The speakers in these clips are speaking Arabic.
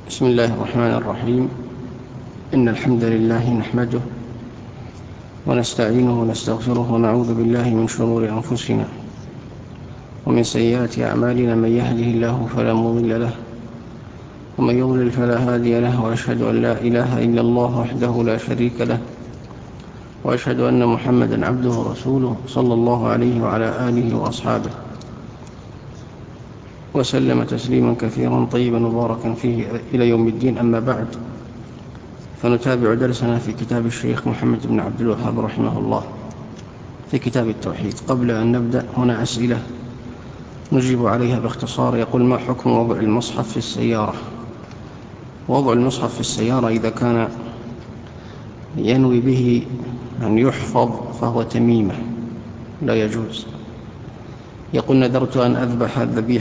بسم الله الرحمن الرحيم. إن الحمد لله نحمده ونستعينه ونستغفره ونعوذ بالله من شرور أنفسنا ومن سيئات أعمالنا. من يهده الله فلا مضل له ومن يضلل فلا هادي له، وأشهد أن لا إله إلا الله وحده لا شريك له، وأشهد أن محمدا عبده ورسوله صلى الله عليه وعلى آله وأصحابه وسلم تسليما كثيرا طيبا مباركا فيه إلى يوم الدين. أما بعد، فنتابع درسنا في كتاب الشيخ محمد بن عبد الوهاب رحمه الله في كتاب التوحيد. قبل أن نبدأ هنا أسئلة نجيب عليها باختصار. يقول: ما حكم وضع المصحف في السيارة؟ وضع المصحف في السيارة إذا كان ينوي به أن يحفظ فهو تميمة لا يجوز. يقول: نذرت أن أذبح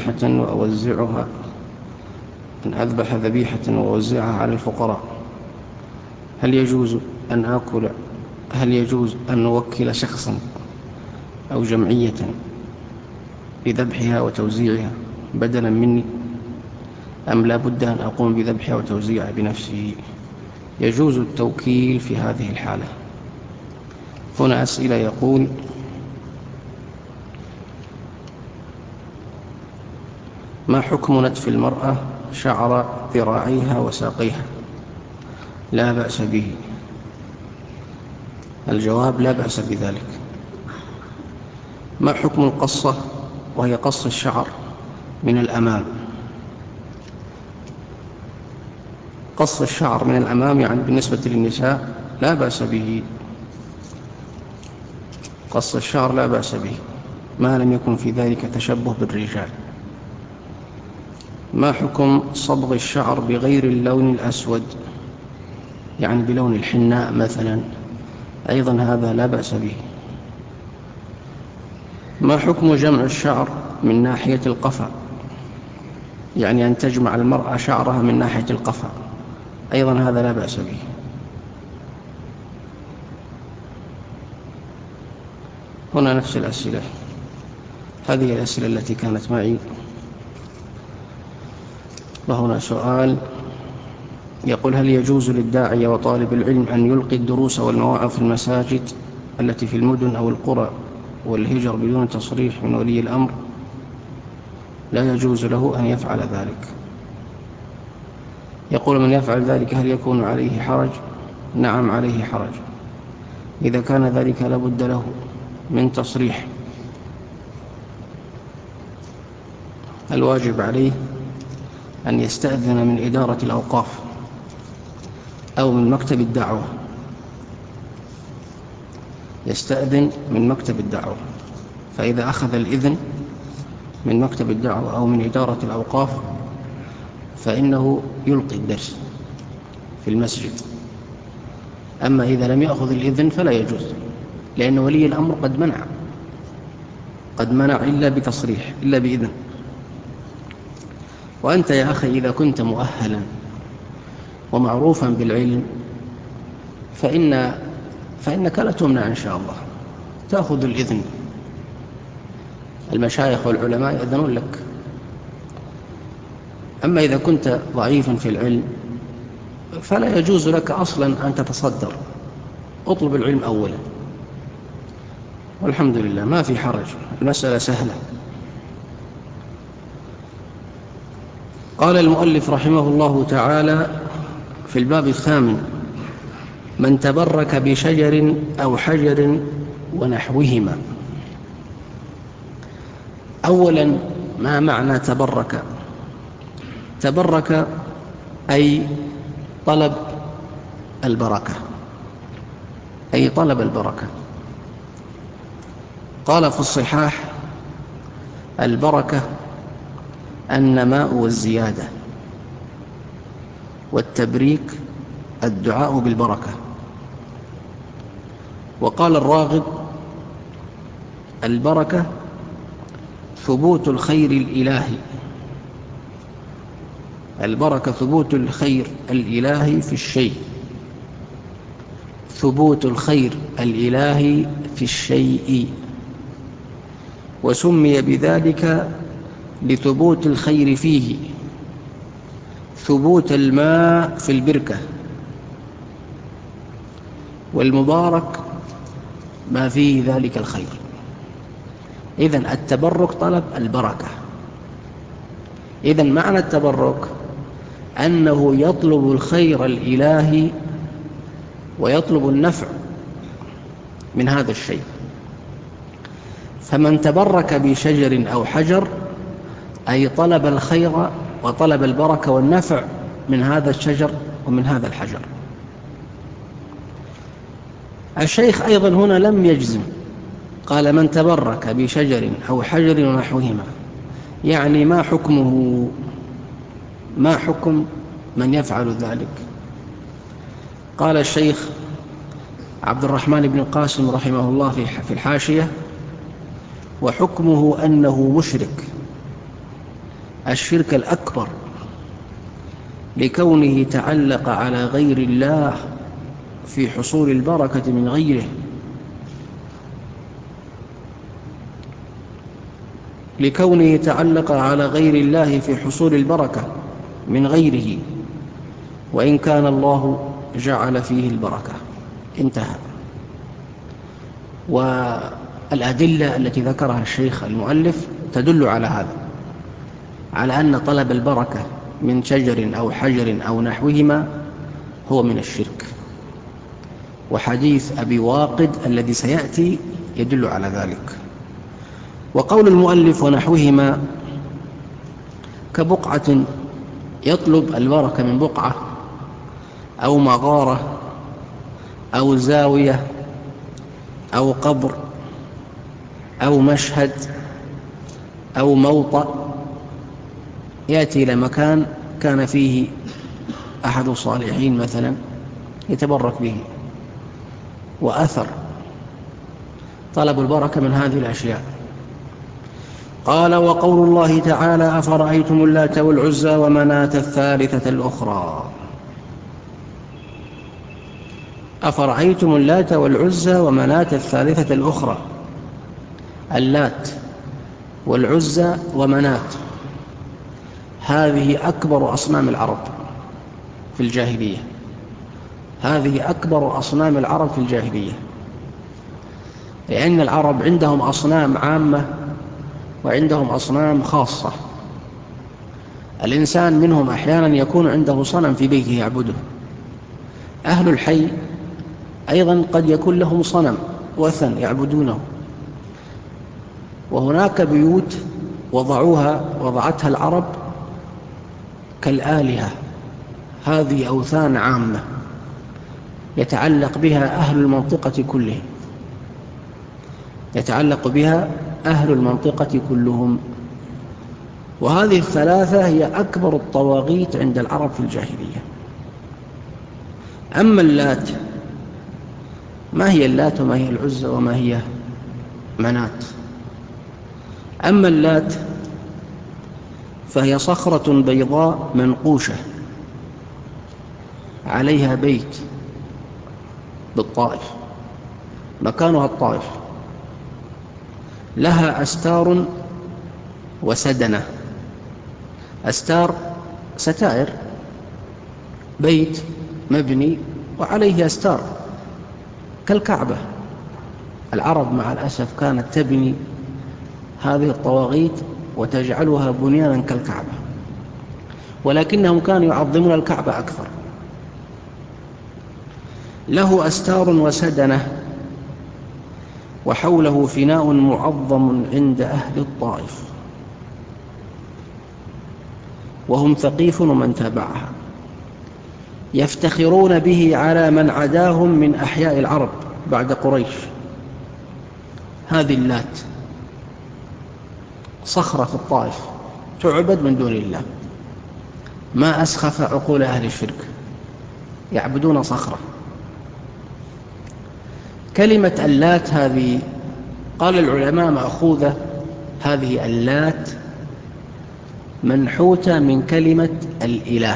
ذبيحة وأوزعها على الفقراء، هل يجوز أن نوكل شخصا أو جمعية بذبحها وتوزيعها بدلا مني، أم لا بد أن أقوم بذبحها وتوزيعها بنفسي؟ يجوز التوكيل في هذه الحالة. هنا أسئلة. يقول: ما حكم نتف المرأة شعر ذراعيها وساقيها؟ لا بأس به. الجواب: لا بأس بذلك. ما حكم القصة وهي قص الشعر من الأمام؟ قص الشعر من الأمام يعني بالنسبة للنساء لا بأس به. قص الشعر لا بأس به ما لم يكن في ذلك تشبه بالرجال. ما حكم صبغ الشعر بغير اللون الأسود، يعني بلون الحناء مثلا؟ أيضا هذا لا بأس به. ما حكم جمع الشعر من ناحية القفا، يعني أن تجمع المرأة شعرها من ناحية القفا؟ أيضا هذا لا بأس به. هنا نفس الأسئلة. هذه الأسئلة التي كانت معي. وهنا سؤال يقول: هل يجوز للداعية وطالب العلم أن يلقي الدروس والمواعظ في المساجد التي في المدن أو القرى والهجر بدون تصريح من ولي الأمر؟ لا يجوز له أن يفعل ذلك. يقول: من يفعل ذلك هل يكون عليه حرج؟ نعم، عليه حرج. إذا كان ذلك لابد له من تصريح، الواجب عليه أن يستأذن من إدارة الأوقاف أو من مكتب الدعوة. يستأذن من مكتب الدعوة، فإذا أخذ الإذن من مكتب الدعوة أو من إدارة الأوقاف فإنه يلقي الدرس في المسجد. أما إذا لم يأخذ الإذن فلا يجوز، لأن ولي الأمر قد منع إلا بتصريح، إلا بإذن. وأنت يا أخي إذا كنت مؤهلا ومعروفا بالعلم فإنك لا تمنع إن شاء الله، تأخذ الإذن. المشايخ والعلماء يأذنون لك. أما إذا كنت ضعيفا في العلم فلا يجوز لك أصلا أن تتصدر. اطلب العلم أولا، والحمد لله ما في حرج، المسألة سهلة. قال المؤلف رحمه الله تعالى في الباب الثامن: من تبرك بشجر أو حجر ونحوهما. أولا، ما معنى تبرك؟ تبرك أي طلب البركة، قال في الصحاح: البركة النماء والزيادة، والتبريك الدعاء بالبركة. وقال الراغب: البركة ثبوت الخير الإلهي. البركة ثبوت الخير الإلهي في الشيء، ثبوت الخير الإلهي في الشيء، وسمي بذلك لثبوت الخير فيه، ثبوت الماء في البركة، والمبارك ما فيه ذلك الخير. إذن التبرك طلب البركة. إذن معنى التبرك أنه يطلب الخير الإلهي ويطلب النفع من هذا الشيء. فمن تبرك بشجر أو حجر أي طلب الخير وطلب البركة والنفع من هذا الشجر ومن هذا الحجر. الشيخ أيضا هنا لم يجزم، قال من تبرك بشجر أو حجر ونحوهما، يعني ما حكمه، ما حكم من يفعل ذلك؟ قال الشيخ عبد الرحمن بن القاسم رحمه الله في الحاشية: وحكمه أنه مشرك، الشرك الأكبر، لكونه تعلق على غير الله في حصول البركة من غيره، لكونه تعلق على غير الله في حصول البركة من غيره، وإن كان الله جعل فيه البركة. انتهى. والأدلة التي ذكرها الشيخ المؤلف تدل على هذا، على أن طلب البركة من شجر أو حجر أو نحوهما هو من الشرك. وحديث أبي واقد الذي سيأتي يدل على ذلك. وقول المؤلف ونحوهما كبقعة، يطلب البركة من بقعة أو مغارة أو زاوية أو قبر أو مشهد أو موطأ، يأتي إلى مكان كان فيه أحد الصالحين مثلا يتبرك به، وأثر، طلب البركة من هذه الأشياء. قال: وقول الله تعالى: أفرأيتم اللات والعزى ومناة الثالثة الأخرى. أفرأيتم اللات والعزى ومناة الثالثة الأخرى. اللات والعزى ومناة هذه أكبر أصنام العرب في الجاهلية، هذه أكبر أصنام العرب في الجاهلية، لأن العرب عندهم أصنام عامة وعندهم أصنام خاصة. الإنسان منهم أحيانا يكون عنده صنم في بيته يعبده. أهل الحي أيضا قد يكون لهم صنم وثن يعبدونه. وهناك بيوت وضعتها العرب كالآلهة، هذه أوثان عامة يتعلق بها أهل المنطقة كلهم، يتعلق بها أهل المنطقة كلهم. وهذه الثلاثة هي أكبر الطواغيت عند العرب في الجاهلية. أما اللات، ما هي اللات وما هي العزى وما هي منات؟ أما اللات فهي صخرة بيضاء منقوشة عليها بيت بالطائف، مكانها الطائف، لها أستار وسدنة. أستار ستائر، بيت مبني وعليه أستار كالكعبة. العرب مع الأسف كانت تبني هذه الطواغيت وتجعلها بنيانا كالكعبة، ولكنهم كانوا يعظمون الكعبة أكثر. له أستار وسدنة، وحوله فناء معظم عند أهل الطائف، وهم ثقيف ومن تابعها، يفتخرون به على من عداهم من أحياء العرب بعد قريش. هذه اللات صخرة في الطائف تعبد من دون الله. ما أسخف عقول أهل الشرك، يعبدون صخرة. كلمة اللات هذه قال العلماء مأخوذة، هذه اللات منحوتة من كلمة الإله،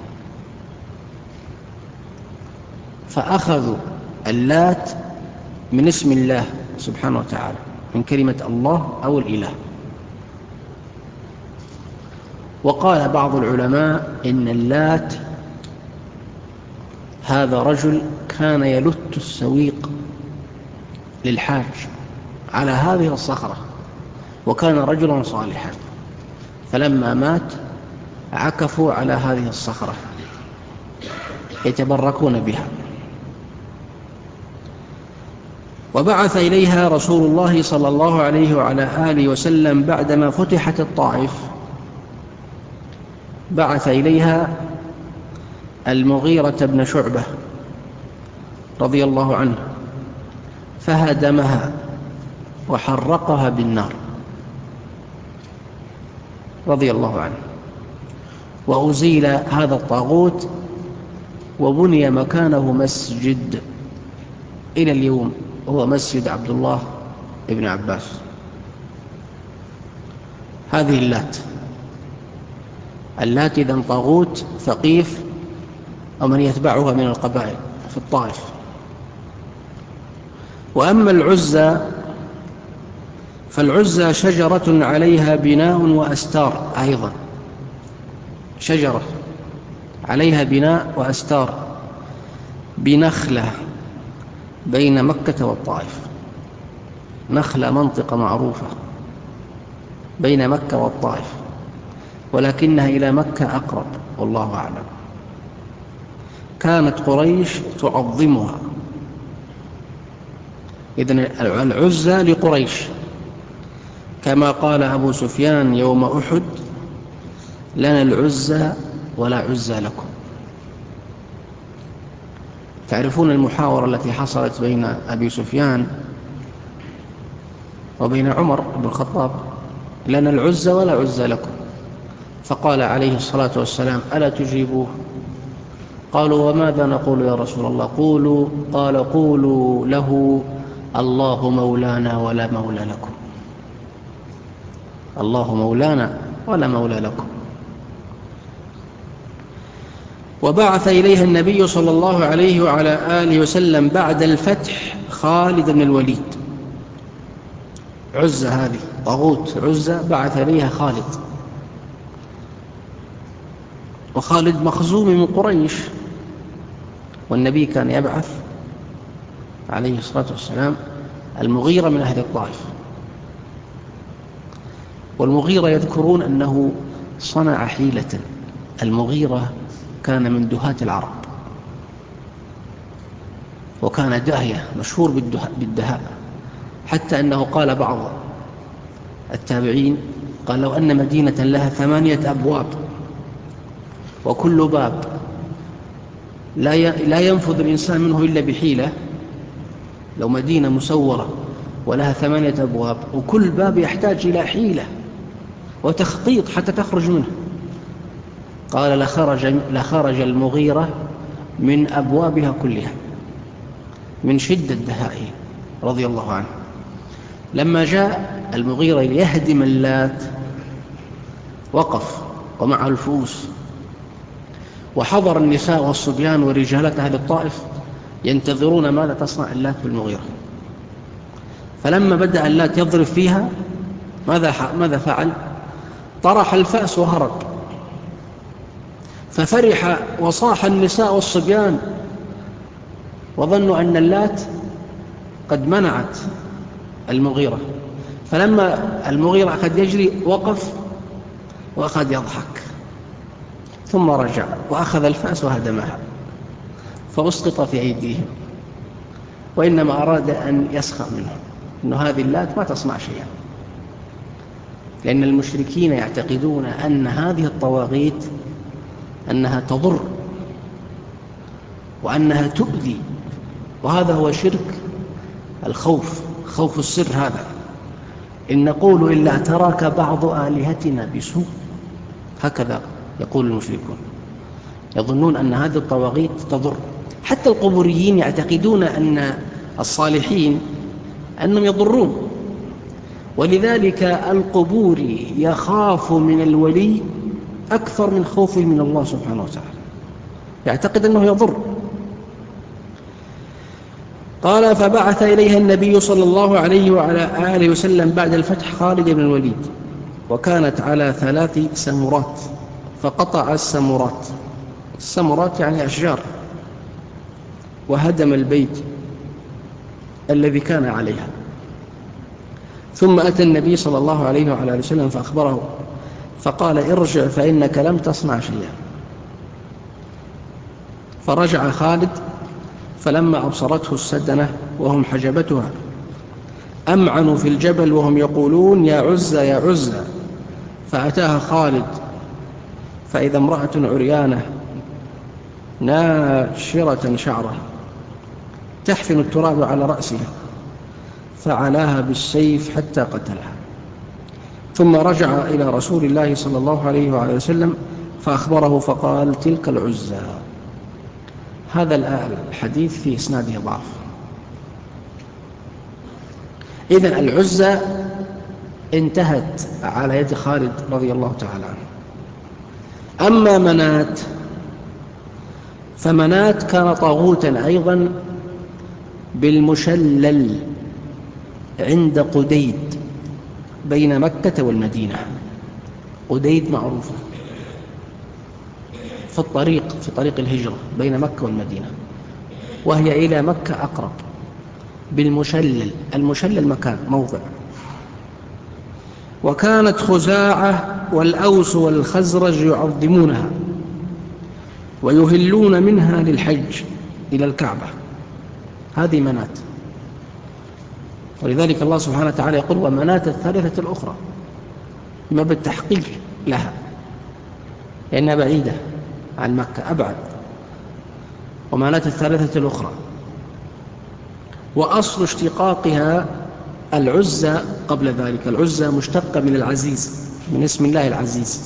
فأخذوا اللات من اسم الله سبحانه وتعالى، من كلمة الله أو الإله. وقال بعض العلماء إن اللات هذا رجل كان يلت السويق للحاج على هذه الصخرة، وكان رجلا صالحا، فلما مات عكفوا على هذه الصخرة يتبركون بها. وبعث إليها رسول الله صلى الله عليه وعلى آله وسلم بعدما فتحت الطائف، بعث إليها المغيرة بن شعبة رضي الله عنه فهدمها وحرقها بالنار رضي الله عنه، وأزيل هذا الطاغوت وبني مكانه مسجد إلى اليوم، هو مسجد عبد الله بن عباس. هذه اللات إذن طاغوت ثقيف أو من يتبعها من القبائل في الطائف. وأما العزى فالعزى شجرة عليها بناء وأستار، أيضا شجرة عليها بناء وأستار بنخلة بين مكة والطائف. نخلة منطقة معروفة بين مكة والطائف، ولكنها إلى مكة أقرب والله أعلم. كانت قريش تعظمها، إذن العزى لقريش، كما قال أبو سفيان يوم أحد: لنا العزى ولا عزى لكم. تعرفون المحاورة التي حصلت بين أبي سفيان وبين عمر بن الخطاب: لنا العزى ولا عزى لكم. فقال عليه الصلاة والسلام: ألا تجيبوه؟ قالوا: وماذا نقول يا رسول الله؟ قال: قولوا له: الله مولانا ولا مولى لكم. الله مولانا ولا مولى لكم. وبعث إليها النبي صلى الله عليه وعلى آله وسلم بعد الفتح خالد بن الوليد. عزة هذه طاغوت عزة، بعث إليها خالد، وخالد مخزوم من قريش، والنبي كان يبعث عليه الصلاة والسلام المغيرة من أهل الطائف. والمغيرة يذكرون أنه صنع حيلة. المغيرة كان من دهاة العرب، وكان داهية مشهور بالدهاء، حتى أنه قال بعض التابعين قال: لو أن مدينة لها 8 أبواب وكل باب لا ينفذ الإنسان منه إلا بحيلة، لو مدينة مسورة ولها 8 أبواب وكل باب يحتاج إلى حيلة وتخطيط حتى تخرج منه، قال لخرج المغيرة من أبوابها كلها من شدة دهائه رضي الله عنه. لما جاء المغيرة ليهدم اللات وقف ومعه الفؤوس، وحضر النساء والصبيان ورجالة أهل الطائف ينتظرون ماذا تصنع اللات بالمغيرة. فلما بدأ اللات يضرب فيها ماذا فعل؟ طرح الفأس وهرب، ففرح وصاح النساء والصبيان وظنوا أن اللات قد منعت المغيرة. فلما المغيرة أخذ يجري وقف وأخذ يضحك، ثم رجع وأخذ الفأس وهدمها فأسقط في أيديهم، وإنما أراد أن يسخر منهم أن هذه اللات ما تصنع شيئا، لأن المشركين يعتقدون أن هذه الطواغيت أنها تضر وأنها تؤذي، وهذا هو شرك الخوف، خوف السر. هذا إن نقول إلا تراك بعض آلهتنا بسوء، هكذا يقول المشركون، يظنون أن هذه الطواغيت تضر. حتى القبوريين يعتقدون أن الصالحين أنهم يضرون، ولذلك القبوري يخاف من الولي أكثر من خوفه من الله سبحانه وتعالى، يعتقد أنه يضر. قال: فبعث إليها النبي صلى الله عليه وعلى آله وسلم بعد الفتح خالد بن الوليد، وكانت على 3 سمرات، فقطع السمرات. السمرات يعني أشجار، وهدم البيت الذي كان عليها. ثم أتى النبي صلى الله عليه وعلى آله وسلم فأخبره، فقال: ارجع فإنك لم تصنع شيئا. فرجع خالد، فلما أبصرته السدنة وهم حجبتها أمعنوا في الجبل وهم يقولون: يا عزى يا عزى. فأتاها خالد فإذا امرأة عريانة ناشرة شعرها تحفن التراب على رأسها، فعلاها بالسيف حتى قتلها. ثم رجع إلى رسول الله صلى الله عليه وعلى وسلم فأخبره فقال: تلك العزى. هذا الحديث في إسناده ضعف. إذن العزى انتهت على يد خالد رضي الله تعالى عنه. أما منات، فمنات كان طاغوتا أيضا بالمشلل عند قديد بين مكة والمدينة. قديد معروفة في طريق الهجرة بين مكة والمدينة، وهي إلى مكة أقرب. بالمشلل، المشلل مكان موضع. وكانت خزاعة والأوس والخزرج يعظمونها ويهلون منها للحج إلى الكعبة. هذه منات. ولذلك الله سبحانه وتعالى يقول: ومنات الثالثة الأخرى، ما بالتحقيق لها لأنها بعيدة عن مكة، أبعد. ومنات الثالثة الأخرى. وأصل اشتقاقها العزى قبل ذلك. العزى مشتقة من العزيز، من اسم الله العزيز.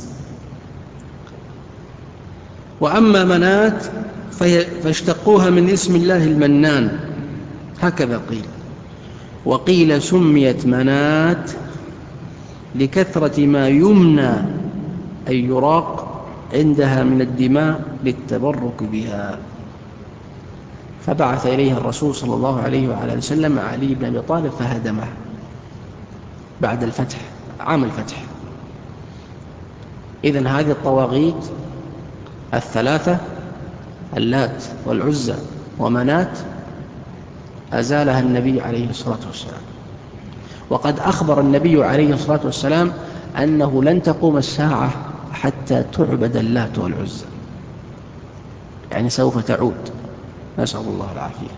وأما منات فاشتقوها من اسم الله المنان، هكذا قيل. وقيل سميت منات لكثرة ما يمنى أي يراق عندها من الدماء للتبرك بها. فبعث إليها الرسول صلى الله عليه وعلى وسلم علي بن أبي طالب فهدمه بعد الفتح، عام الفتح. إذن هذه الطواغيت الثلاثة، اللات والعزى ومنات، أزالها النبي عليه الصلاة والسلام. وقد أخبر النبي عليه الصلاة والسلام أنه لن تقوم الساعة حتى تعبد اللات والعزى، يعني سوف تعود، نسأل الله العافية.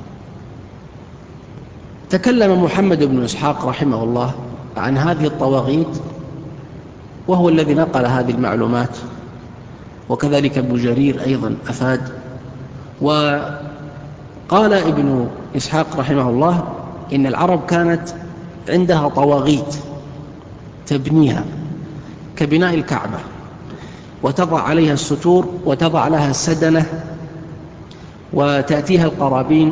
تكلم محمد بن إسحاق رحمه الله عن هذه الطواغيت، وهو الذي نقل هذه المعلومات، وكذلك ابن جرير أيضا أفاد. وقال ابن إسحاق رحمه الله إن العرب كانت عندها طواغيت تبنيها كبناء الكعبة، وتضع عليها الستور وتضع لها السدنة وتأتيها القرابين،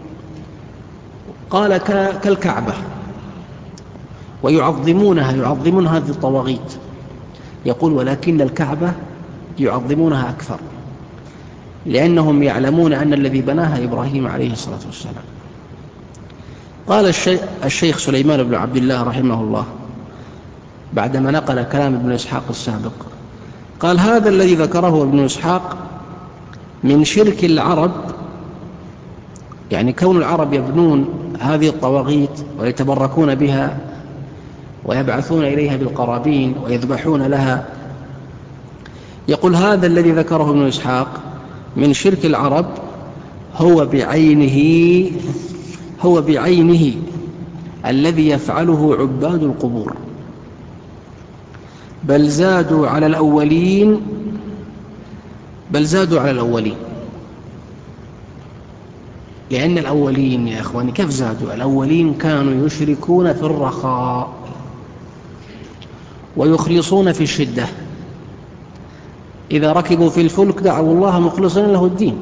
قال كالكعبة، ويعظمونها، يعظمون هذه الطواغيت. يقول: ولكن الكعبة يعظمونها أكثر، لأنهم يعلمون أن الذي بناها إبراهيم عليه الصلاة والسلام. قال الشيخ سليمان بن عبد الله رحمه الله بعدما نقل كلام ابن إسحاق السابق، قال: هذا الذي ذكره ابن إسحاق من شرك العرب، يعني كون العرب يبنون هذه الطواغيت ويتبركون بها ويبعثون إليها بالقرابين ويذبحون لها. يقول: هذا الذي ذكره ابن إسحاق من شرك العرب هو بعينه الذي يفعله عباد القبور، بل زادوا على الأولين. لأن الأولين يا أخواني كيف زادوا؟ الأولين كانوا يشركون في الرخاء ويخلصون في الشدة. إذا ركبوا في الفلك دعوا الله مخلصين له الدين.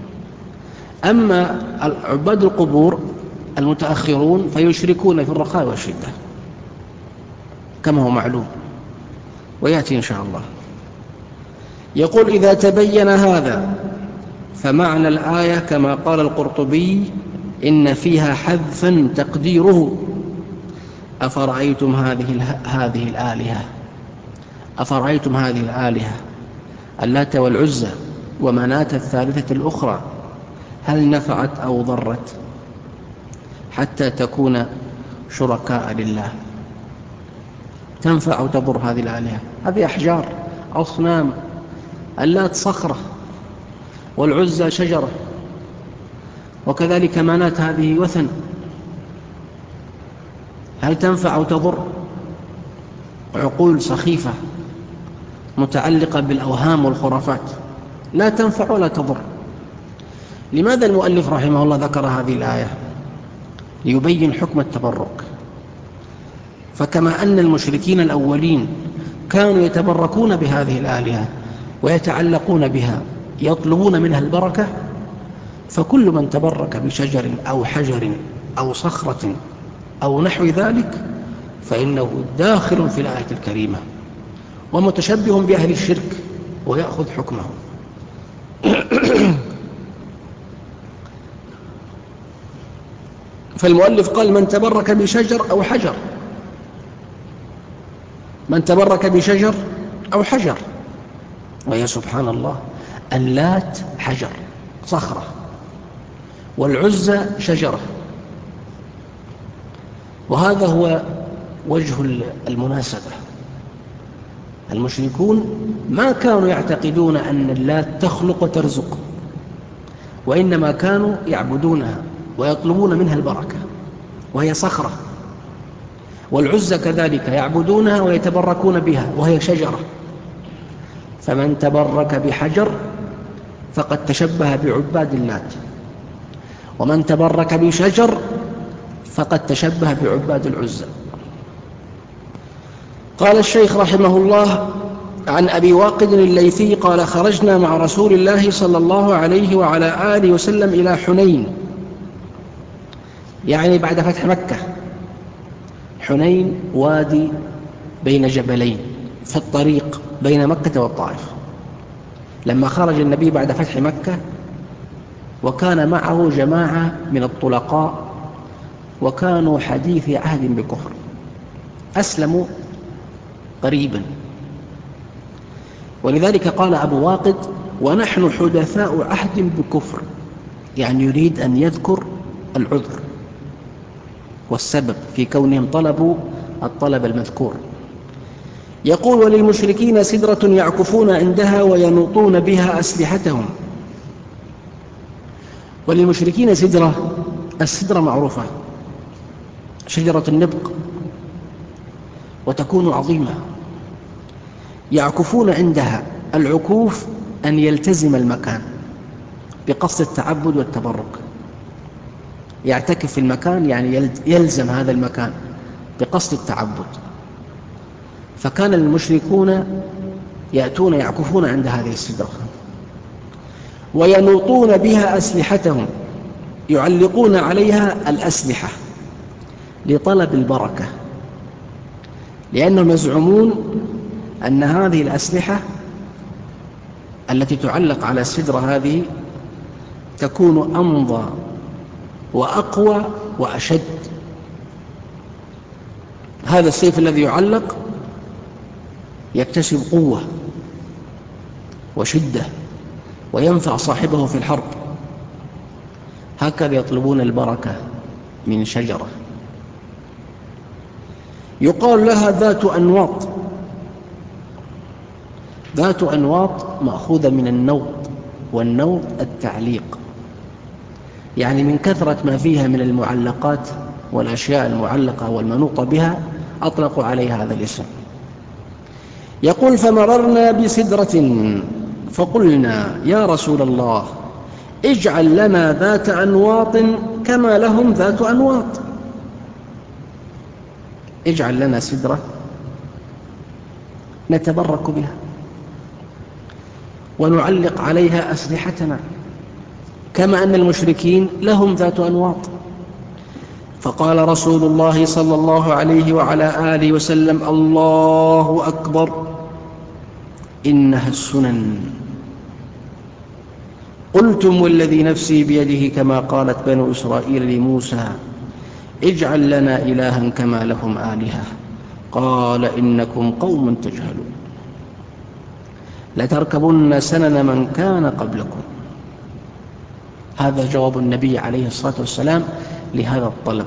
أما عباد القبور المتأخرون فيشركون في الرخاء والشدة كما هو معلوم ويأتي إن شاء الله. يقول: إذا تبين هذا فمعنى الآية كما قال القرطبي إن فيها حذفا تقديره: أفرأيتم هذه الآلهة أفرأيتم هذه الآلهة اللات والعزى ومناة الثالثة الأخرى هل نفعت أو ضرت حتى تكون شركاء لله؟ تنفع أو تضر هذه الآلهة؟ هذه أحجار أصنام، اللات صخرة والعزى شجرة، وكذلك مناة هذه وثن، هل تنفع أو تضر؟ عقول سخيفة متعلقة بالأوهام والخرافات، لا تنفع ولا تضر. لماذا المؤلف رحمه الله ذكر هذه الآية؟ ليبين حكم التبرك. فكما أن المشركين الأولين كانوا يتبركون بهذه الآلهة ويتعلقون بها يطلبون منها البركة، فكل من تبرك بشجر أو حجر أو صخرة أو نحو ذلك فإنه داخل في الآية الكريمة ومتشبه بأهل الشرك ويأخذ حكمه. فالمؤلف قال من تبرك بشجر أو حجر، من تبرك بشجر أو حجر، وهي سبحان الله اللات حجر صخرة والعزى شجرة، وهذا هو وجه المناسبة. المشركون ما كانوا يعتقدون أن اللات تخلق وترزق، وإنما كانوا يعبدونها ويطلبون منها البركة وهي صخرة، والعزى كذلك يعبدونها ويتبركون بها وهي شجرة. فمن تبرك بحجر فقد تشبه بعباد اللات، ومن تبرك بشجر فقد تشبه بعباد العزى. قال الشيخ رحمه الله عن أبي واقد الليثي قال خرجنا مع رسول الله صلى الله عليه وعلى آله وسلم إلى حنين، يعني بعد فتح مكة. حنين وادي بين جبلين في الطريق بين مكة والطائف. لما خرج النبي بعد فتح مكة وكان معه جماعة من الطلقاء وكانوا حديث عهد بكفر، أسلموا قريبا، ولذلك قال أبو واقد ونحن حدثاء عهد بكفر، يعني يريد أن يذكر العذر والسبب في كونهم طلبوا الطلب المذكور. يقول وللمشركين سدرة يعكفون عندها وينوطون بها أسلحتهم. وللمشركين سدرة، السدرة معروفة شجرة النبق وتكون عظيمة، يعكفون عندها. العكوف أن يلتزم المكان بقصد التعبد والتبرك، يعتكف في المكان يعني يلزم هذا المكان بقصد التعبد. فكان المشركون يأتون يعكفون عند هذه السدرة وينوطون بها أسلحتهم، يعلقون عليها الأسلحة لطلب البركة، لأنهم يزعمون أن هذه الأسلحة التي تعلق على السدرة هذه تكون أمضى وأقوى وأشد. هذا السيف الذي يعلق يكتسب قوة وشدة وينفع صاحبه في الحرب. هكذا يطلبون البركة من شجرة يقال لها ذات أنواط. ذات أنواط مأخوذة من النوط، والنوط التعليق، يعني من كثرة ما فيها من المعلقات والأشياء المعلقة والمنوطة بها أطلقوا عليها هذا الاسم. يقول فمررنا بسدرة فقلنا يا رسول الله اجعل لنا ذات أنواط كما لهم ذات أنواط. اجعل لنا سدرة نتبرك بها ونعلق عليها أسلحتنا كما أن المشركين لهم ذات أنواط. فقال رسول الله صلى الله عليه وعلى آله وسلم الله أكبر إنها السنن. قلتم والذي نفسي بيده كما قالت بنو إسرائيل لموسى اجعل لنا إلها كما لهم آلهة قال إنكم قوم تجهلون. لتركبن سنن من كان قبلكم. هذا جواب النبي عليه الصلاة والسلام لهذا الطلب.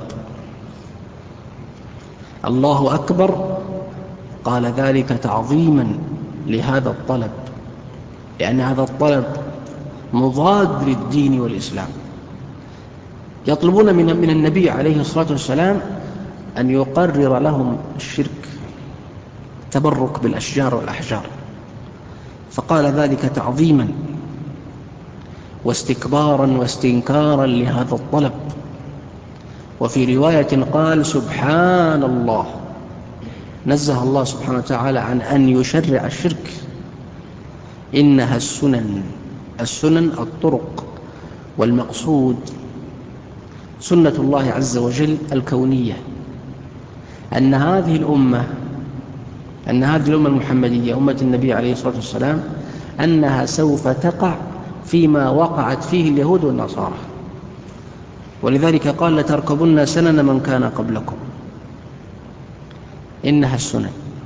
الله أكبر قال ذلك تعظيما لهذا الطلب، لأن هذا الطلب مضاد للدين والإسلام. يطلبون من النبي عليه الصلاة والسلام أن يقرر لهم الشرك، تبرك بالأشجار والأحجار، فقال ذلك تعظيما واستكبارا واستنكارا لهذا الطلب. وفي رواية قال سبحان الله، نزه الله سبحانه وتعالى عن أن يشرع الشرك. إنها السنن، السنن الطرق، والمقصود سنة الله عز وجل الكونية، أن هذه الأمة المحمدية أمة النبي عليه الصلاة والسلام أنها سوف تقع فيما وقعت فيه اليهود والنصارى. ولذلك قال لتركبن سنن من كان قبلكم. إنها السنن،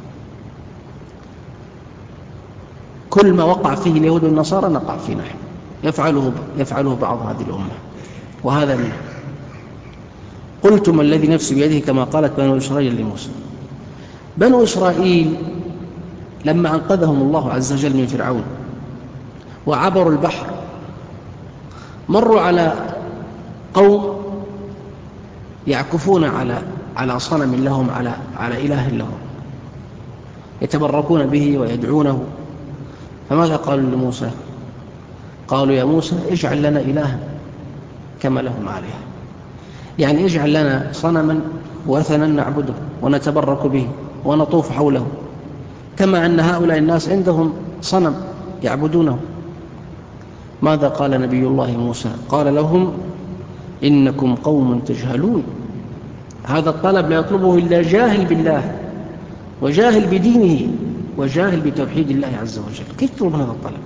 كل ما وقع فيه اليهود والنصارى نقع فيه نحن، يفعله بعض هذه الأمة، وهذا منه. قلتم الذي نفسي بيده كما قالت بنو إسرائيل لموسى. بنو إسرائيل لما أنقذهم الله عز وجل من فرعون وعبروا البحر، مروا على قوم يعكفون على صنم لهم، على إله لهم، يتبركون به ويدعونه. فماذا قالوا لموسى؟ قالوا يا موسى اجعل لنا إلها كما لهم آلهة، يعني اجعل لنا صنما وثنا نعبده ونتبرك به ونطوف حوله، كما أن هؤلاء الناس عندهم صنم يعبدونه. ماذا قال نبي الله موسى؟ قال لهم إنكم قوم تجهلون. هذا الطلب لا يطلبه إلا جاهل بالله وجاهل بدينه وجاهل بتوحيد الله عز وجل. كيف تطلب هذا الطلب؟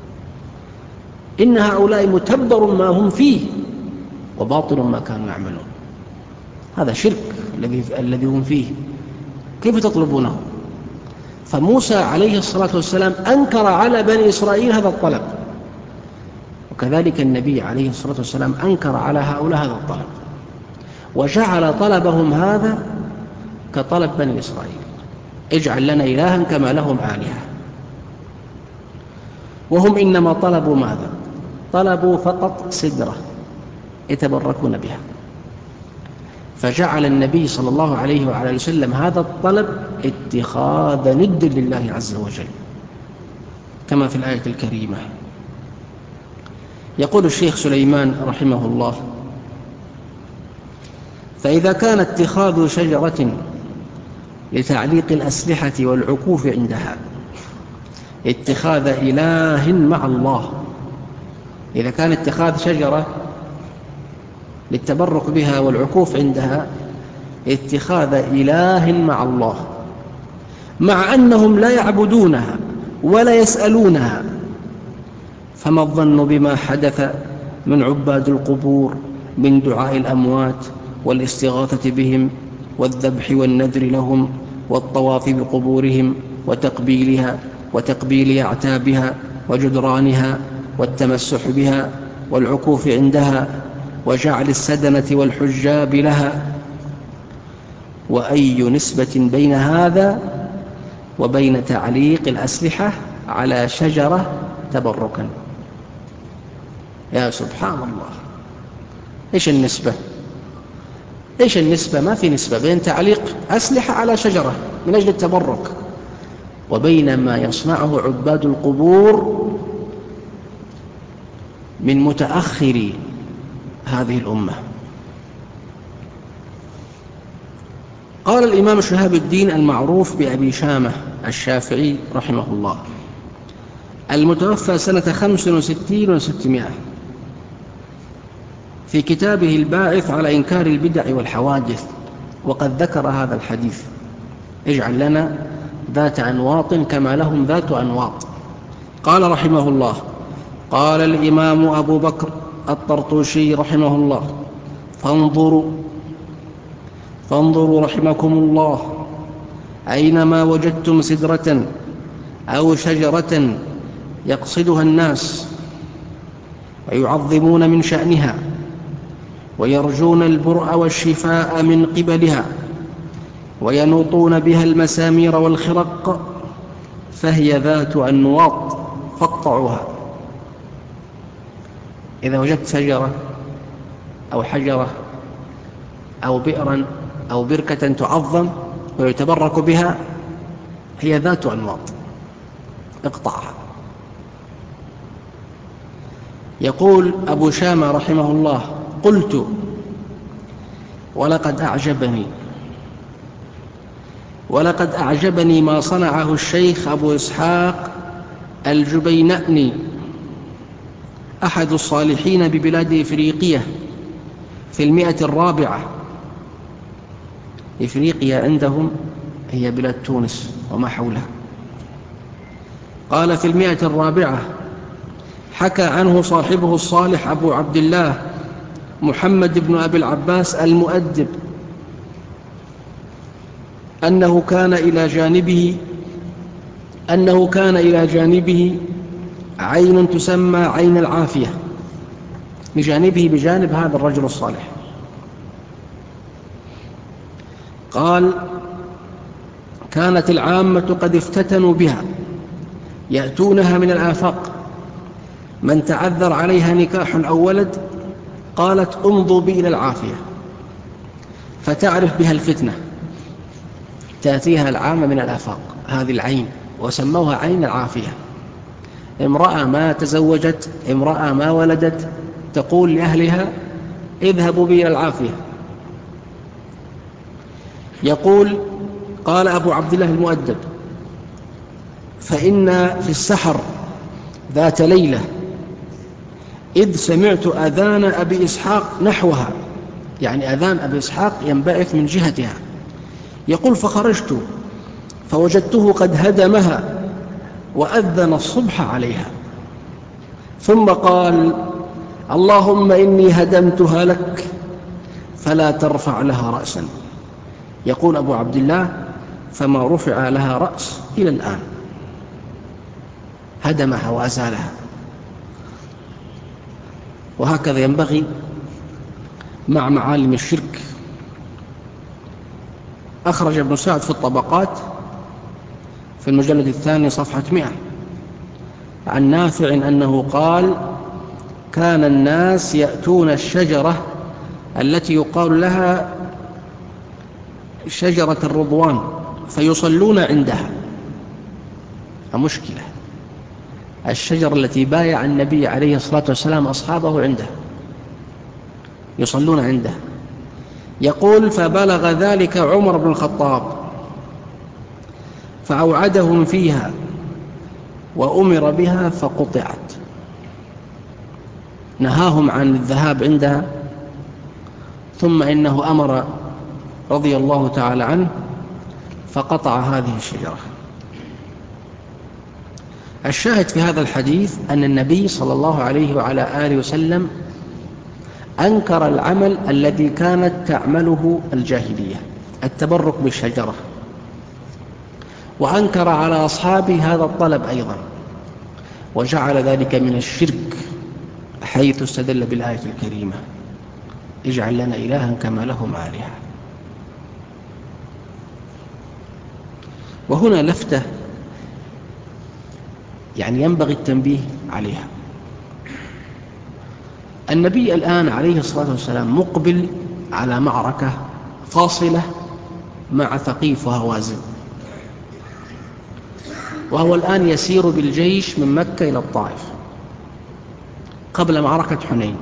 إن هؤلاء متبر ما هم فيه وباطل ما كانوا يعملون. هذا شرك الذي هم فيه، كيف تطلبونه؟ فموسى عليه الصلاة والسلام أنكر على بني إسرائيل هذا الطلب، وكذلك النبي عليه الصلاة والسلام أنكر على هؤلاء هذا الطلب، وجعل طلبهم هذا كطلب بني إسرائيل، اجعل لنا إلها كما لهم آلهة. وهم إنما طلبوا ماذا؟ طلبوا فقط سدرة يتبركون بها. فجعل النبي صلى الله عليه وعلى وسلم هذا الطلب اتخاذ ند لله عز وجل، كما في الآية الكريمة. يقول الشيخ سليمان رحمه الله: فإذا كان اتخاذ شجرة لتعليق الأسلحة والعكوف عندها اتخاذ إله مع الله، إذا كان اتخاذ شجرة للتبرك بها والعكوف عندها اتخاذ إله مع الله، مع أنهم لا يعبدونها ولا يسألونها، فما الظن بما حدث من عباد القبور من دعاء الأموات والاستغاثة بهم والذبح والنذر لهم والطواف بقبورهم وتقبيلها وتقبيل أعتابها وجدرانها والتمسح بها والعكوف عندها وجعل السدنة والحجاب لها؟ وأي نسبة بين هذا وبين تعليق الأسلحة على شجرة تبركا؟ يا سبحان الله، إيش النسبة؟ إيش النسبة؟ ما في نسبة بين تعليق أسلحة على شجرة من أجل التبرك وبين ما يصنعه عباد القبور من متأخر هذه الأمة. قال الإمام شهاب الدين المعروف بأبي شامة الشافعي رحمه الله، المتوفى سنة 65 و600، في كتابه الباعث على إنكار البدع والحوادث، وقد ذكر هذا الحديث: اجعل لنا ذات أنواط كما لهم ذات أنواط. قال رحمه الله: قال الإمام أبو بكر الطرطوشي رحمه الله: فانظروا رحمكم الله، أينما وجدتم سدرة أو شجرة يقصدها الناس ويعظمون من شأنها ويرجون البرء والشفاء من قبلها وينوطون بها المسامير والخرق، فهي ذات أنواط فاقطعوها. إذا وجدت شجرة أو حجرة أو بئرا أو بركة تعظم ويتبرك بها، هي ذات أنواط، اقطعها. يقول أبو شامة رحمه الله: قلت: ولقد أعجبني ما صنعه الشيخ أبو إسحاق الجبينأني أحد الصالحين ببلاد إفريقيا في 104. إفريقيا عندهم هي بلاد تونس وما حولها. قال: في 104 حكى عنه صاحبه الصالح أبو عبد الله محمد بن أبي العباس المؤدب أنه كان إلى جانبه عين تسمى عين العافية، بجانب هذا الرجل الصالح. قال: كانت العامة قد افتتنوا بها، يأتونها من الآفاق، من تعذر عليها نكاح أو ولد قالت: امضوا بي إلى العافية، فتعرف بها الفتنة. تأتيها العامة من الآفاق، هذه العين، وسموها عين العافية. امرأة ما تزوجت، امرأة ما ولدت، تقول لأهلها: اذهبوا بي إلى العافية. يقول: قال أبو عبد الله المؤدب: فإن في السحر ذات ليلة إذ سمعت أذان أبي إسحاق نحوها، يعني أذان أبي إسحاق ينبعث من جهتها. يقول: فخرجت فوجدته قد هدمها وأذن الصبح عليها، ثم قال: اللهم إني هدمتها لك فلا ترفع لها رأسا. يقول أبو عبد الله: فما رفع لها رأس إلى الآن، هدمها وأزالها. وهكذا ينبغي مع معالم الشرك. أخرج ابن سعد في الطبقات في المجلد 2 صفحة 100 عن نافع أنه قال: كان الناس يأتون الشجرة التي يقال لها شجرة الرضوان فيصلون عندها. مشكلة، الشجرة التي بايع النبي عليه الصلاة والسلام أصحابه عندها، يصلون عندها. يقول: فبلغ ذلك عمر بن الخطاب فأوعدهم فيها وأمر بها فقطعت، نهاهم عن الذهاب عندها، ثم إنه أمر رضي الله تعالى عنه فقطع هذه الشجرة. الشاهد في هذا الحديث أن النبي صلى الله عليه وعلى آله وسلم أنكر العمل الذي كانت تعمله الجاهلية، التبرك بالشجرة، وأنكر على أصحابه هذا الطلب أيضا، وجعل ذلك من الشرك، حيث استدل بالآية الكريمة: اجعل لنا إلها كما لهم آلهة. وهنا لفتة يعني ينبغي التنبيه عليها. النبي الآن عليه الصلاة والسلام مقبل على معركة فاصلة مع ثقيف وهوازن، وهو الآن يسير بالجيش من مكة إلى الطائف قبل معركة حنين.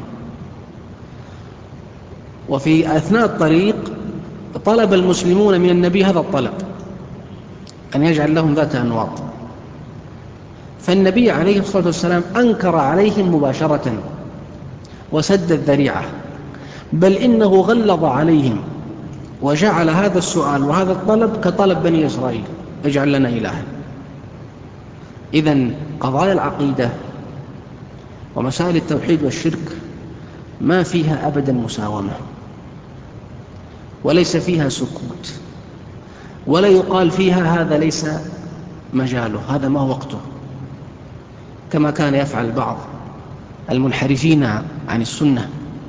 وفي أثناء الطريق طلب المسلمون من النبي هذا الطلب، أن يجعل لهم ذات أنواط. فالنبي عليه الصلاة والسلام أنكر عليهم مباشرة وسد الذريعة، بل إنه غلظ عليهم وجعل هذا السؤال وهذا الطلب كطلب بني إسرائيل: اجعل لنا إلها. إذن قضايا العقيدة ومسائل التوحيد والشرك ما فيها أبدا مساومة، وليس فيها سكوت، ولا يقال فيها هذا ليس مجاله، هذا ما وقته. كما كان يفعل بعض المنحرفين عن السنة،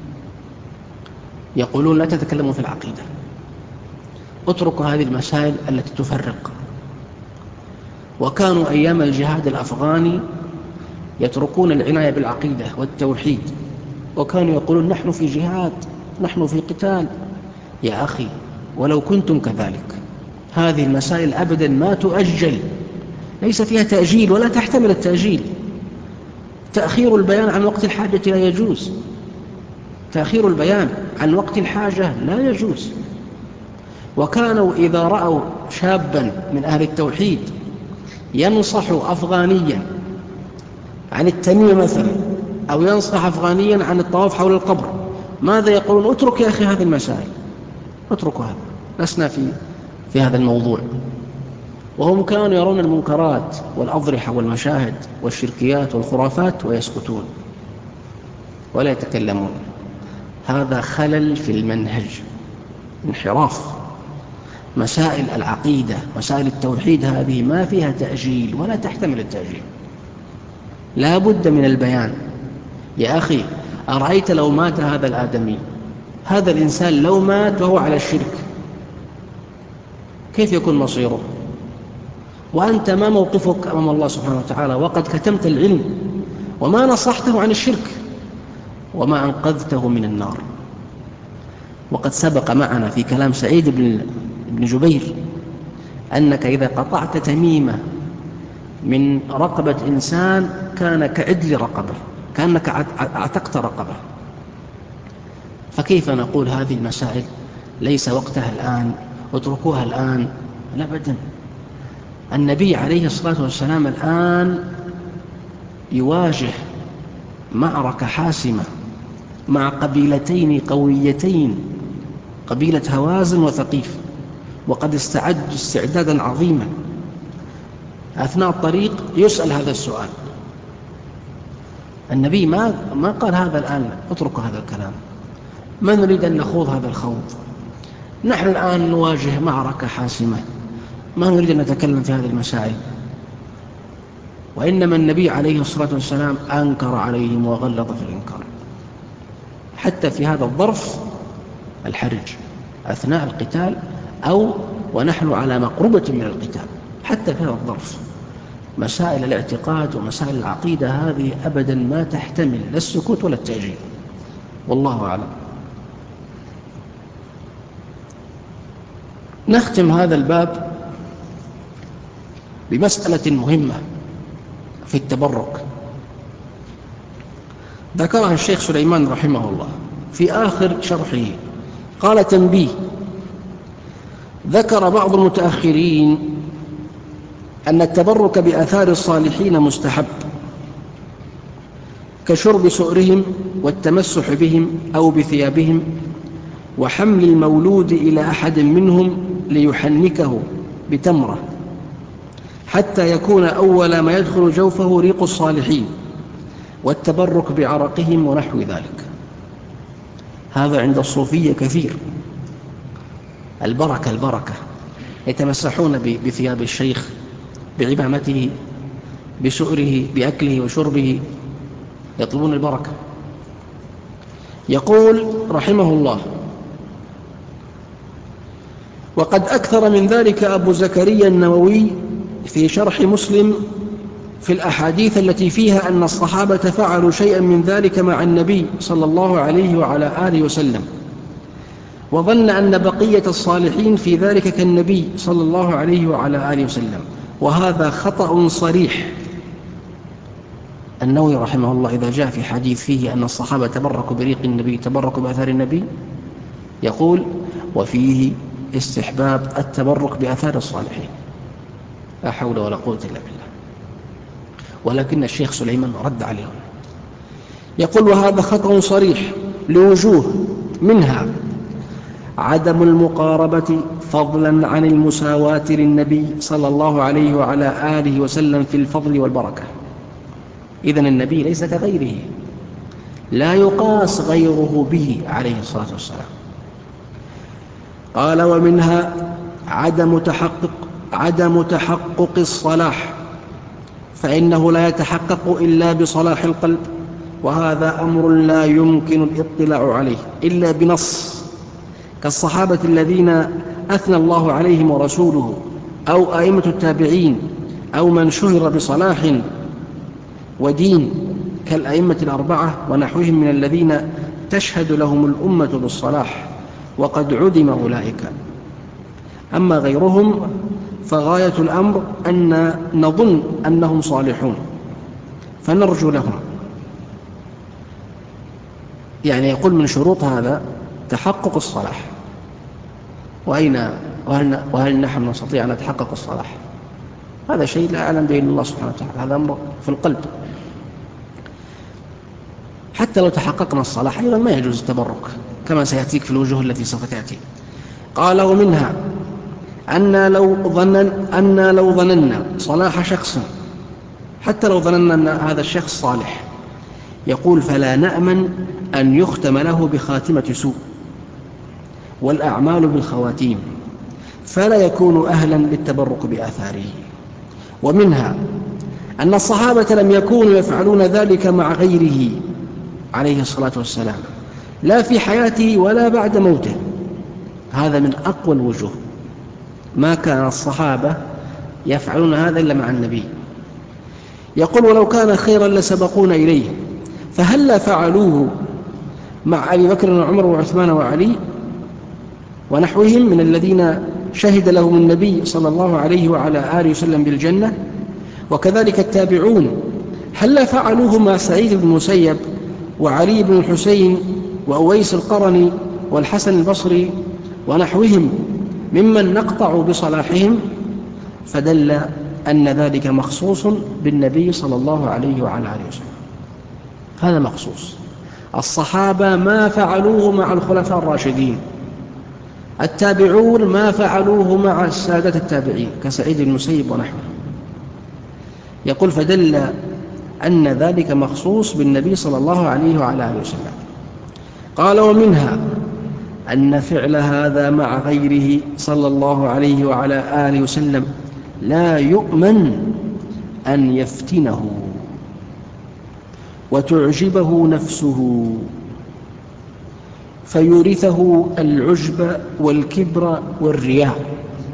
يقولون لا تتكلموا في العقيدة، اتركوا هذه المسائل التي تفرق. وكانوا أيام الجهاد الأفغاني يتركون العناية بالعقيدة والتوحيد، وكانوا يقولون نحن في جهاد، نحن في قتال. يا أخي، ولو كنتم كذلك، هذه المسائل أبدا ما تؤجل، ليس فيها تأجيل ولا تحتمل التأجيل. تأخير البيان عن وقت الحاجة لا يجوز، تأخير البيان عن وقت الحاجة لا يجوز. وكانوا إذا رأوا شابا من أهل التوحيد ينصح أفغانيا عن التميم مثلا، أو ينصح أفغانيا عن الطواف حول القبر، ماذا يقولون؟ اترك يا أخي هذه المسائل، اتركوا هذا، لسنا في هذا الموضوع. وهم كانوا يرون المنكرات والأضرحة والمشاهد والشركيات والخرافات ويسكتون ولا يتكلمون. هذا خلل في المنهج، انحراف. مسائل العقيدة، مسائل التوحيد، هذه ما فيها تأجيل ولا تحتمل التأجيل، لا بد من البيان. يا أخي، أرأيت لو مات هذا الآدمي، هذا الإنسان لو مات وهو على الشرك، كيف يكون مصيره؟ وأنت ما موقفك أمام الله سبحانه وتعالى، وقد كتمت العلم وما نصحته عن الشرك وما أنقذته من النار. وقد سبق معنا في كلام سعيد بن جبير أنك إذا قطعت تميمة من رقبة إنسان كان كعدل رقبة، كأنك اعتقت رقبة. فكيف نقول هذه المسائل ليس وقتها الآن، اتركوها الآن؟ لا أبدا. النبي عليه الصلاة والسلام الآن يواجه معركة حاسمة مع قبيلتين قويتين، قبيلة هوازن وثقيف، وقد استعد استعدادا عظيما. أثناء الطريق يسأل هذا السؤال، النبي ما قال هذا الآن، اتركوا هذا الكلام، ما نريد أن نخوض هذا الخوض، نحن الآن نواجه معركة حاسمة، ما نريد أن نتكلم في هذه المسائل. وإنما النبي عليه الصلاة والسلام أنكر عليهم وغلظ في الإنكار، حتى في هذا الظرف الحرج أثناء القتال أو ونحن على مقربة من القتال. حتى في هذا الظرف مسائل الاعتقاد ومسائل العقيدة هذه أبدا ما تحتمل لا السكوت ولا التأجيل، والله أعلم. نختم هذا الباب بمسألة مهمة في التبرك، ذكرها الشيخ سليمان رحمه الله في آخر شرحه. قال: تنبيه: ذكر بعض المتأخرين أن التبرك بآثار الصالحين مستحب، كشرب سؤرهم والتمسح بهم أو بثيابهم، وحمل المولود إلى أحد منهم ليحنكه بتمرة حتى يكون أول ما يدخل جوفه ريق الصالحين، والتبرك بعرقهم ونحو ذلك. هذا عند الصوفية كثير، البركة، يتمسحون بثياب الشيخ، بعمامته، بسؤره، بأكله وشربه، يطلبون البركة. يقول رحمه الله: وقد أكثر من ذلك أبو زكريا النووي في شرح مسلم في الأحاديث التي فيها أن الصحابة فعلوا شيئا من ذلك مع النبي صلى الله عليه وعلى آله وسلم، وظن أن بقية الصالحين في ذلك كالنبي صلى الله عليه وعلى آله وسلم، وهذا خطأ صريح. النووي رحمه الله إذا جاء في حديث فيه أن الصحابة تبركوا بريق النبي، تبركوا بأثار النبي، يقول: وفيه استحباب التبرك بأثار الصالحين. لا حول ولا قوة إلا بالله. ولكن الشيخ سليمان رد عليهم، يقول: وهذا خطأ صريح لوجوه، منها عدم المقاربة فضلا عن المساواة للنبي صلى الله عليه وعلى آله وسلم في الفضل والبركة. إذن النبي ليس كغيره، لا يقاس غيره به عليه الصلاة والسلام. قال: ومنها عدم تحقق الصلاح فإنه لا يتحقق إلا بصلاح القلب، وهذا أمر لا يمكن الاطلاع عليه إلا بنص، كالصحابة الذين أثنى الله عليهم ورسوله، أو أئمة التابعين، أو من شهر بصلاح ودين كالأئمة الأربعة ونحوهم من الذين تشهد لهم الأمة بالصلاح وقد عدم أولئك. أما غيرهم فغاية الأمر أن نظن أنهم صالحون فنرجو لهم. يعني يقول من شروط هذا تحقق الصلاح، وهل نحن نستطيع أن نتحقق الصلاح؟ هذا شيء لا أعلم به إلا الله سبحانه وتعالى، هذا أمر في القلب. حتى لو تحققنا الصلاح أيضا ما يجوز التبرك كما سيأتيك في الوجوه التي سوف تأتي. قال ومنها أن لو ظننا صلاح شخص، حتى لو ظننا أن هذا الشخص صالح، يقول فلا نأمن أن يختم له بخاتمة سوء، والأعمال بالخواتيم، فلا يكون أهلا للتبرك بآثاره. ومنها أن الصحابة لم يكونوا يفعلون ذلك مع غيره عليه الصلاة والسلام، لا في حياته ولا بعد موته. هذا من أقوى الوجوه، ما كان الصحابة يفعلون هذا إلا مع النبي. يقول ولو كان خيرا لسبقونا إليه، فهل فعلوه مع أبي بكر وعمر وعثمان وعلي ونحوهم من الذين شهد لهم النبي صلى الله عليه وعلى آله وسلم بالجنة؟ وكذلك التابعون، هل فعلوه مع سعيد بن المسيب وعلي بن الحسين وأويس القرني والحسن البصري ونحوهم ممن نقطع بصلاحهم؟ فدل أن ذلك مخصوص بالنبي صلى الله عليه وعلى آله وسلم. هذا مخصوص. الصحابة ما فعلوه مع الخلفاء الراشدين، التابعون ما فعلوه مع السادة التابعين كسعيد المسيب ونحوه. يقول فدل أن ذلك مخصوص بالنبي صلى الله عليه وعلى آله وسلم. قال ومنها أن فعل هذا مع غيره صلى الله عليه وعلى آله وسلم لا يؤمن أن يفتنه وتعجبه نفسه فيورثه العجب والكبر والرياء،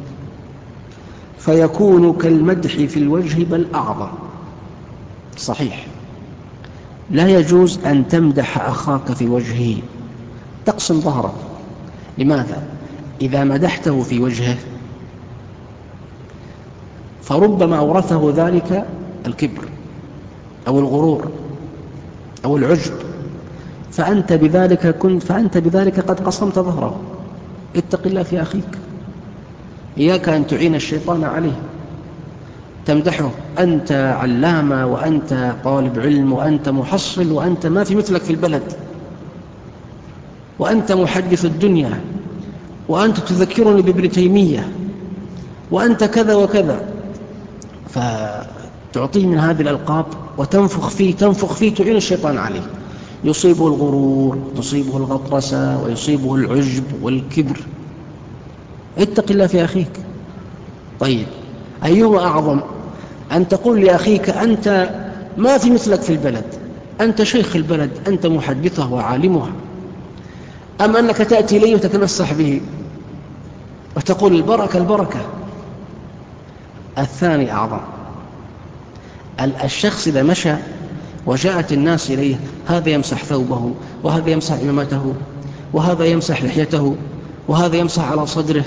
فيكون كالمدح في الوجه بل أعظم. صحيح، لا يجوز أن تمدح أخاك في وجهه، تقسم ظهره. لماذا؟ إذا مدحته في وجهه فربما أورثه ذلك الكبر أو الغرور أو العجب، فأنت بذلك قد قسمت ظهره. اتق الله في أخيك، إياك أن تعين الشيطان عليه، تمدحه، أنت علامة وأنت طالب علم وأنت محصل وأنت ما في مثلك في البلد وأنت محدث الدنيا وأنت تذكرني بابن تيمية وأنت كذا وكذا، فتعطيه من هذه الألقاب وتنفخ فيه تعين الشيطان عليه، يصيبه الغرور، تصيبه الغطرسة، ويصيبه العجب والكبر. اتق الله في أخيك. طيب، أيهما أعظم؟ أن تقول لأخيك أنت ما في مثلك في البلد، أنت شيخ البلد، أنت محدثه وعالمها، أم أنك تأتي إليه وتتمسح به وتقول البركة؟ الثاني أعظم. الشخص إذا مشى وجاءت الناس إليه، هذا يمسح ثوبه، وهذا يمسح عمامته، وهذا يمسح لحيته، وهذا يمسح على صدره،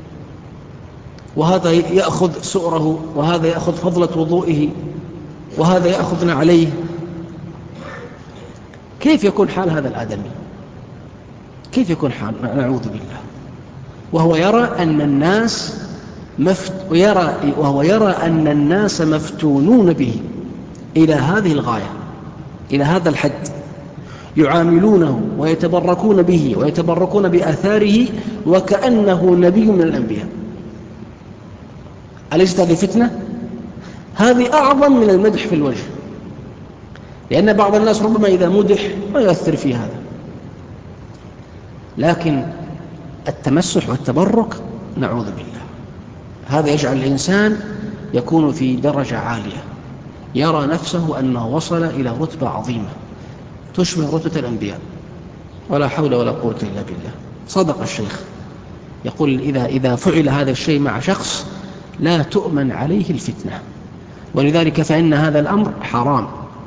وهذا يأخذ سؤره، وهذا يأخذ فضلة وضوئه، وهذا يأخذ عليه، كيف يكون حال هذا الآدمي؟ كيف يكون حال؟ نعوذ بالله. وهو يرى أن الناس مفتونون به إلى هذه الغاية، إلى هذا الحد، يعاملونه ويتبركون به ويتبركون بآثاره وكأنه نبي من الأنبياء. أليست هذه فتنة؟ هذه أعظم من المدح في الوجه، لأن بعض الناس ربما إذا مدح ما يؤثر في هذا، لكن التمسح والتبرك نعوذ بالله، هذا يجعل الإنسان يكون في درجة عالية، يرى نفسه أنه وصل إلى رتبة عظيمة تشبه رتبة الأنبياء، ولا حول ولا قوة إلا بالله. صدق الشيخ، يقول إذا فعل هذا الشيء مع شخص لا تؤمن عليه الفتنة، ولذلك فإن هذا الأمر حرام.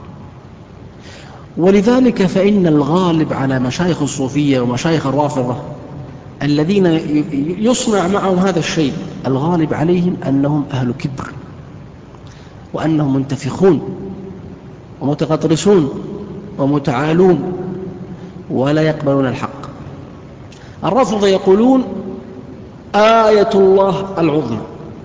ولذلك فإن الغالب على مشايخ الصوفية ومشايخ الرافضة الذين يصنع معهم هذا الشيء، الغالب عليهم أنهم أهل كبر، وأنهم منتفخون ومتغطرسون ومتعالون ولا يقبلون الحق. الرافضة يقولون آية الله العظمى،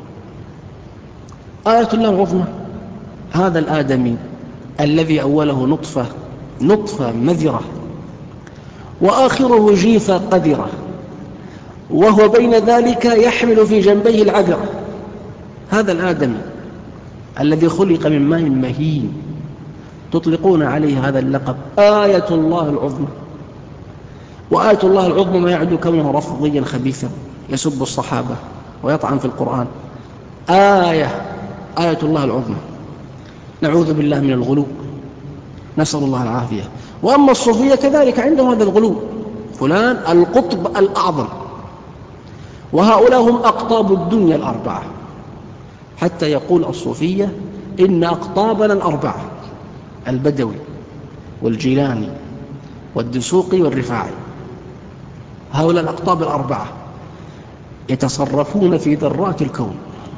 آية الله العظمى هذا الآدمي الذي أوله نطفة مذرة وآخره جيفة قذرة، وهو بين ذلك يحمل في جنبيه العذرة، هذا الآدمي الذي خلق من ماء مهين تطلقون عليه هذا اللقب آية الله العظمى. وآية الله العظمى ما يعد كونه رفضيا خبيثا يسب الصحابة ويطعن في القرآن. آية الله العظمى، نعوذ بالله من الغلو، نسأل الله العافية. وأما الصوفية كذلك عندهم هذا الغلو، فلان القطب الأعظم، وهؤلاء هم أقطاب الدنيا الأربعة، حتى يقول الصوفية إن أقطابنا الأربعة البدوي والجيلاني والدسوقي والرفاعي، هؤلاء الأقطاب الأربعة يتصرفون في ذرات الكون.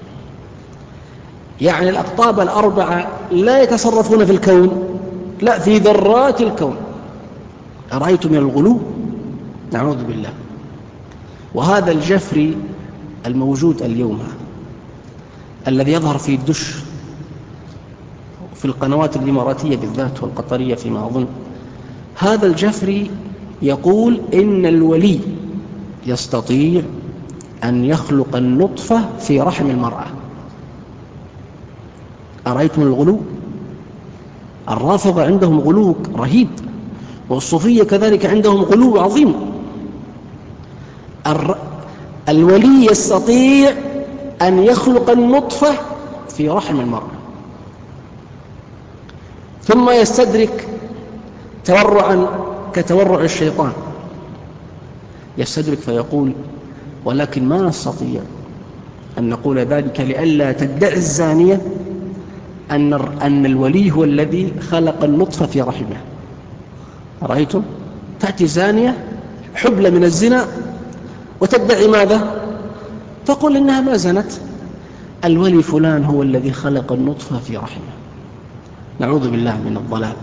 يعني الأقطاب الأربعة لا يتصرفون في الكون، لا، في ذرات الكون. أرأيتم من الغلو؟ نعوذ بالله. وهذا الجفري الموجود اليوم الذي يظهر في الدش في القنوات الإماراتية بالذات والقطرية فيما أظن، هذا الجفري يقول إن الولي يستطيع أن يخلق النطفة في رحم المرأة. أرأيتم الغلو؟ الرافضة عندهم غلو رهيب، والصوفية كذلك عندهم غلو عظيم. الولي يستطيع أن يخلق النطفة في رحم المرأة، ثم يستدرك تورعا كتورع الشيطان، يستدرك فيقول ولكن ما نستطيع أن نقول ذلك لئلا تدعي الزانية أن الولي هو الذي خلق النطفة في رحمه. رأيتم؟ تأتي زانية حبلى من الزنا وتدعي ماذا؟ تقول إنها ما زنت، الولي فلان هو الذي خلق النطفة في رحمه. نعوذ بالله من الضلال.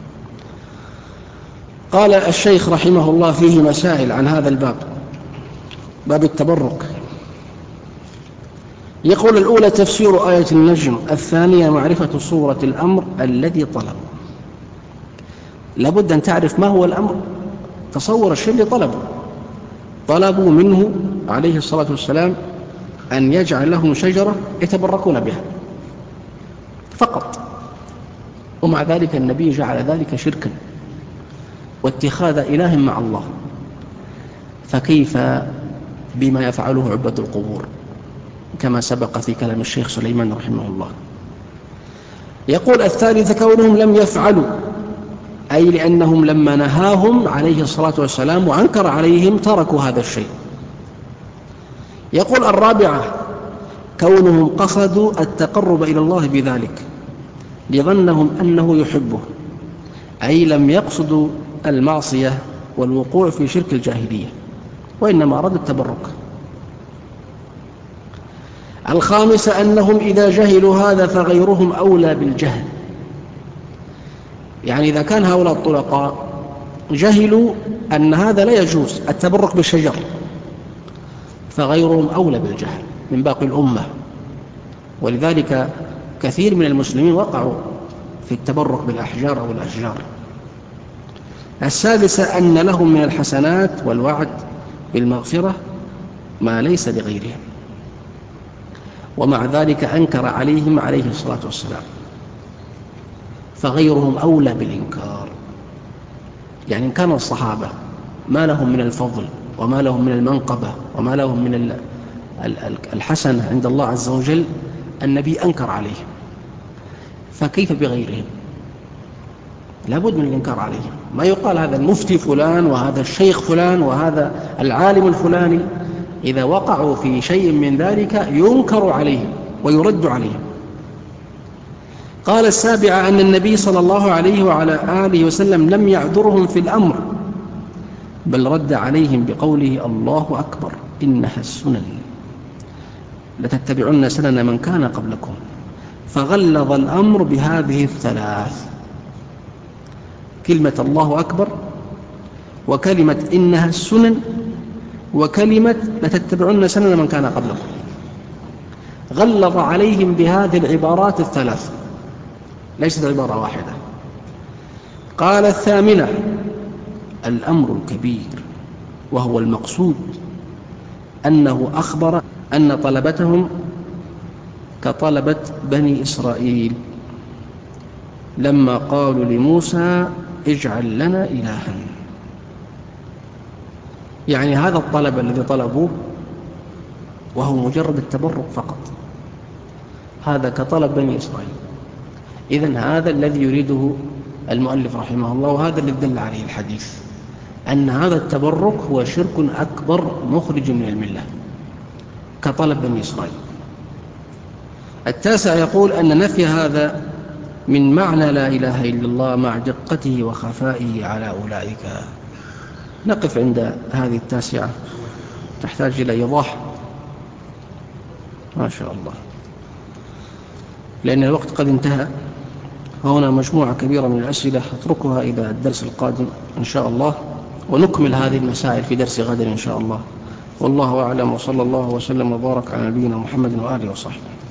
قال الشيخ رحمه الله فيه مسائل عن هذا الباب، باب التبرك. يقول الأولى تفسير آية النجم، الثانية معرفة صورة الأمر الذي طلب. لابد أن تعرف ما هو الأمر. تصور الشيء اللي طلبوا منه عليه الصلاة والسلام أن يجعل لهم شجرة يتبركون بها فقط، ومع ذلك النبي جعل ذلك شركا واتخاذ إله مع الله، فكيف بما يفعله عباد القبور كما سبق في كلام الشيخ سليمان رحمه الله. يقول الثالث كونهم لم يفعلوا، أي لأنهم لما نهاهم عليه الصلاة والسلام وأنكر عليهم تركوا هذا الشيء. يقول الرابعة كونهم قصدوا التقرب إلى الله بذلك لظنهم أنه يحبه، أي لم يقصدوا المعصية والوقوع في شرك الجاهلية، وإنما أرادوا التبرك. الخامسة أنهم إذا جهلوا هذا فغيرهم أولى بالجهل، يعني إذا كان هؤلاء الطلقاء جهلوا أن هذا لا يجوز التبرك بالشجر، فغيرهم أولى بالجهل من باقي الأمة. ولذلك كثير من المسلمين وقعوا في التبرك بالأحجار أو الأشجار. السادسة أن لهم من الحسنات والوعد بالمغفرة ما ليس لغيرهم، ومع ذلك أنكر عليهم عليه الصلاة والسلام، فغيرهم أولى بالإنكار. يعني إن كان الصحابة ما لهم من الفضل وما لهم من المنقبة وما لهم من الحسنة عند الله عز وجل، النبي أنكر عليهم. فكيف بغيرهم؟ لابد من الإنكار عليهم. ما يقال هذا المفتي فلان وهذا الشيخ فلان وهذا العالم الفلاني، إذا وقعوا في شيء من ذلك ينكر عليهم ويرد عليهم. قال السابعة أن النبي صلى الله عليه وعلى آله وسلم لم يعذرهم في الأمر، بل رد عليهم بقوله الله أكبر إنها السنن لتتبعن سنن من كان قبلكم، فغلظ الأمر بهذه الثلاث: كلمة الله أكبر، وكلمة إنها السنن، وكلمة لتتبعن سنن من كان قبلكم. غلظ عليهم بهذه العبارات الثلاث، ليست عبارة واحدة. قال الثامنة: الأمر الكبير، وهو المقصود أنه أخبر أن طلبتهم كطلبة بني إسرائيل لما قالوا لموسى اجعل لنا إلها. يعني هذا الطلب الذي طلبوه وهو مجرد التبرك فقط، هذا كطلب بني إسرائيل. إذن هذا الذي يريده المؤلف رحمه الله، وهذا الذي دل عليه الحديث، أن هذا التبرك هو شرك أكبر مخرج من الملة كطلب بني إسرائيل. التاسع يقول أن نفي هذا من معنى لا إله إلا الله مع دقته وخفائه على أولئك. نقف عند هذه التاسعة، تحتاج إلى إيضاح ما شاء الله، لأن الوقت قد انتهى. هنا مجموعة كبيرة من الأسئلة أتركها إلى الدرس القادم إن شاء الله، ونكمل هذه المسائل في درس غد إن شاء الله. والله أعلم، وصلى الله وسلم وبارك على نبينا محمد وآله وصحبه.